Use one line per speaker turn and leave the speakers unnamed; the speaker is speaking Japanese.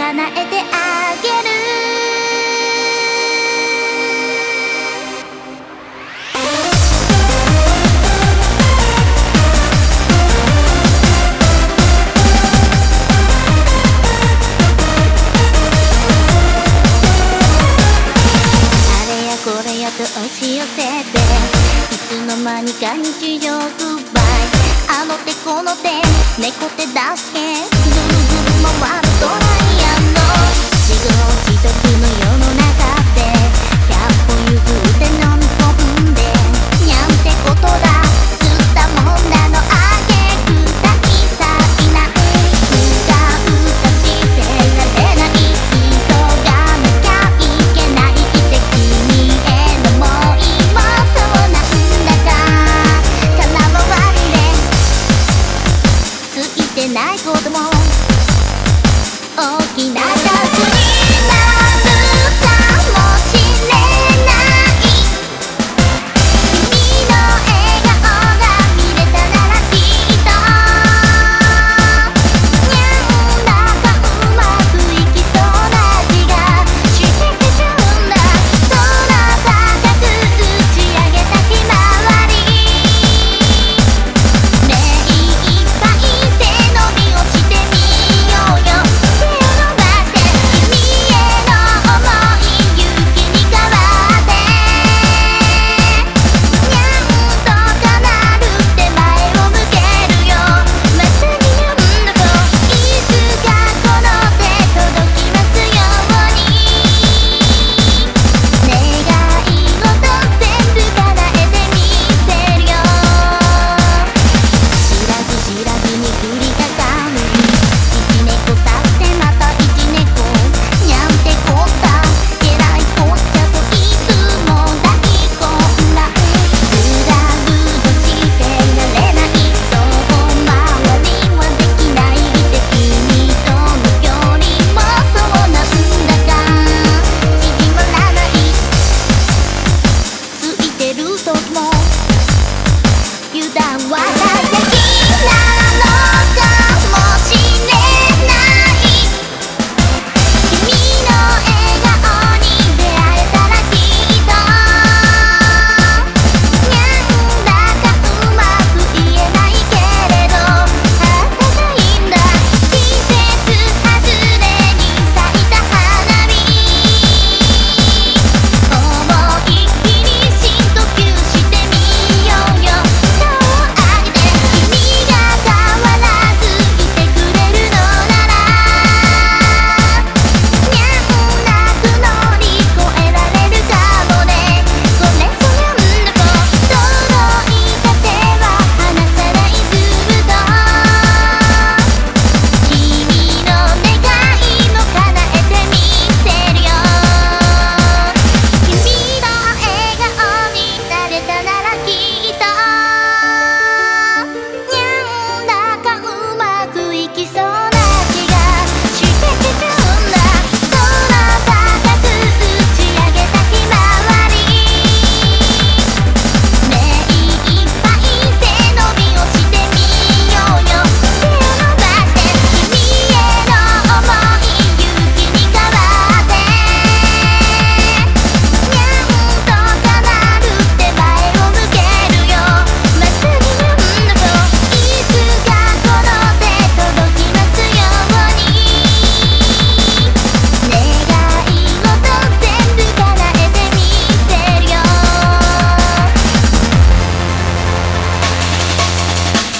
叶えてあげる。あれやこれやと押し寄せて、いつの間にか日常グッバイ。あの手この手猫手助け、ぐるぐる回るドライヤーの自業自得の世の中で100歩譲って飲み込んで、にゃんてことだ吸ったもんだのあげく大災難。うかうかしてられない、急がなきゃいけないって君への想いもそうなんだか空回りでついてないことも大きな数になるかもしれない。君の笑顔が見れたならきっとにゃんだかうまくいきそうな気がしてきちゃうんだ。空高く打ち上げたひまわり、目いっぱい背伸び落ちてみようよ。手を伸ばして君への想い勇気に変わって、にゃんとかなるって前を向けるよ。まさにやんだといつかこの手届きますように、願い事全部叶えてみせるよ。知らず知らずに降りかかる一猫去ってまた一猫、にゃんてこったえらいこっちゃといつも大混乱。グダグダしてられない、遠回りはできないって君との距離もそうなんだか縮まらない。ついてる時も油断は